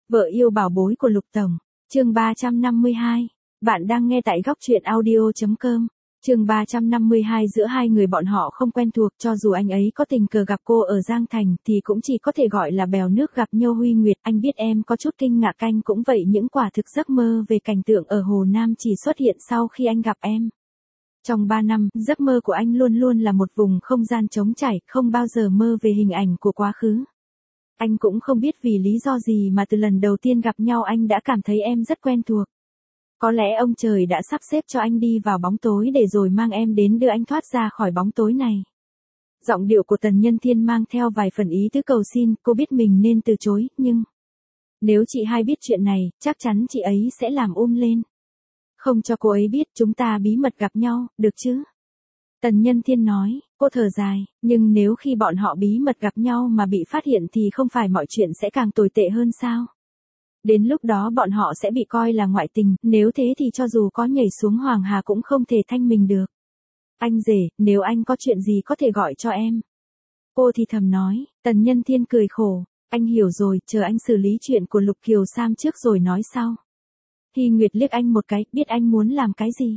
Vợ yêu bảo bối của Lục Tổng. Chương 352. Bạn đang nghe tại góc truyện audio.com. Chương 352. Giữa hai người bọn họ không quen thuộc, cho dù anh ấy có tình cờ gặp cô ở Giang Thành thì cũng chỉ có thể gọi là bèo nước gặp nhau. Huy Nguyệt, anh biết em có chút kinh ngạc, anh cũng vậy, những quả thực giấc mơ về cảnh tượng ở Hồ Nam chỉ xuất hiện sau khi anh gặp em. Trong 3 năm, giấc mơ của anh luôn luôn là một vùng không gian trống trải, không bao giờ mơ về hình ảnh của quá khứ. Anh cũng không biết vì lý do gì mà từ lần đầu tiên gặp nhau anh đã cảm thấy em rất quen thuộc. Có lẽ ông trời đã sắp xếp cho anh đi vào bóng tối để rồi mang em đến đưa anh thoát ra khỏi bóng tối này. Giọng điệu của Tần Nhân Thiên mang theo vài phần ý tứ cầu xin, cô biết mình nên từ chối, nhưng nếu chị hai biết chuyện này, chắc chắn chị ấy sẽ làm lên. Không cho cô ấy biết, chúng ta bí mật gặp nhau, được chứ? Tần Nhân Thiên nói, cô thở dài, nhưng nếu khi bọn họ bí mật gặp nhau mà bị phát hiện thì không phải mọi chuyện sẽ càng tồi tệ hơn sao? Đến lúc đó bọn họ sẽ bị coi là ngoại tình, nếu thế thì cho dù có nhảy xuống Hoàng Hà cũng không thể thanh mình được. Anh rể, nếu anh có chuyện gì có thể gọi cho em. Cô thì thầm nói. Tần Nhân Thiên cười khổ, anh hiểu rồi, chờ anh xử lý chuyện của Lục Kiều Sam trước rồi nói sau. Hy Nguyệt liếc anh một cái, biết anh muốn làm cái gì.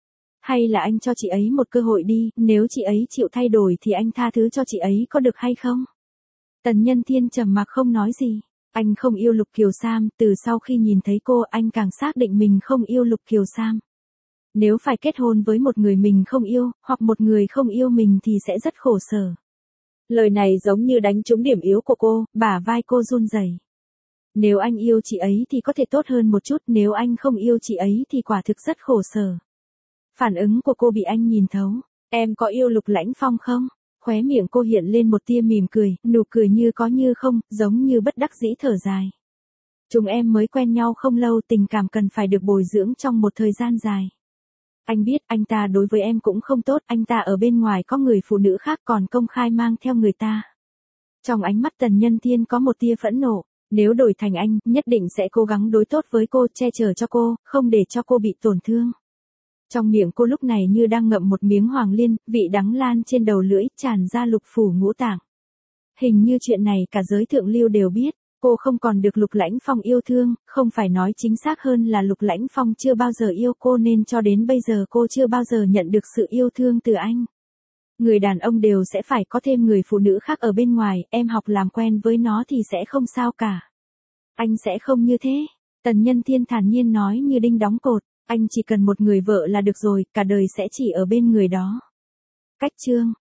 Hay là anh cho chị ấy một cơ hội đi, nếu chị ấy chịu thay đổi thì anh tha thứ cho chị ấy có được hay không? Tần Nhân Thiên trầm mặc không nói gì. Anh không yêu Lục Kiều Sam, từ sau khi nhìn thấy cô anh càng xác định mình không yêu Lục Kiều Sam. Nếu phải kết hôn với một người mình không yêu, hoặc một người không yêu mình thì sẽ rất khổ sở. Lời này giống như đánh trúng điểm yếu của cô, bả vai cô run rẩy. Nếu anh yêu chị ấy thì có thể tốt hơn một chút, nếu anh không yêu chị ấy thì quả thực rất khổ sở. Phản ứng của cô bị anh nhìn thấu. Em có yêu Lục Lãnh Phong không? Khóe miệng cô hiện lên một tia mỉm cười, nụ cười như có như không, giống như bất đắc dĩ thở dài. Chúng em mới quen nhau không lâu, tình cảm cần phải được bồi dưỡng trong một thời gian dài. Anh biết anh ta đối với em cũng không tốt, anh ta ở bên ngoài có người phụ nữ khác còn công khai mang theo người ta. Trong ánh mắt Tần Nhân Thiên có một tia phẫn nộ, nếu đổi thành anh, nhất định sẽ cố gắng đối tốt với cô, che chở cho cô, không để cho cô bị tổn thương. Trong miệng cô lúc này như đang ngậm một miếng hoàng liên, vị đắng lan trên đầu lưỡi, tràn ra lục phủ ngũ tạng. Hình như chuyện này cả giới thượng lưu đều biết, cô không còn được Lục Lãnh Phong yêu thương, không phải nói chính xác hơn là Lục Lãnh Phong chưa bao giờ yêu cô nên cho đến bây giờ cô chưa bao giờ nhận được sự yêu thương từ anh. Người đàn ông đều sẽ phải có thêm người phụ nữ khác ở bên ngoài, em học làm quen với nó thì sẽ không sao cả. Anh sẽ không như thế, Tần Nhân Thiên thản nhiên nói như đinh đóng cột. Anh chỉ cần một người vợ là được rồi, cả đời sẽ chỉ ở bên người đó. Cách chương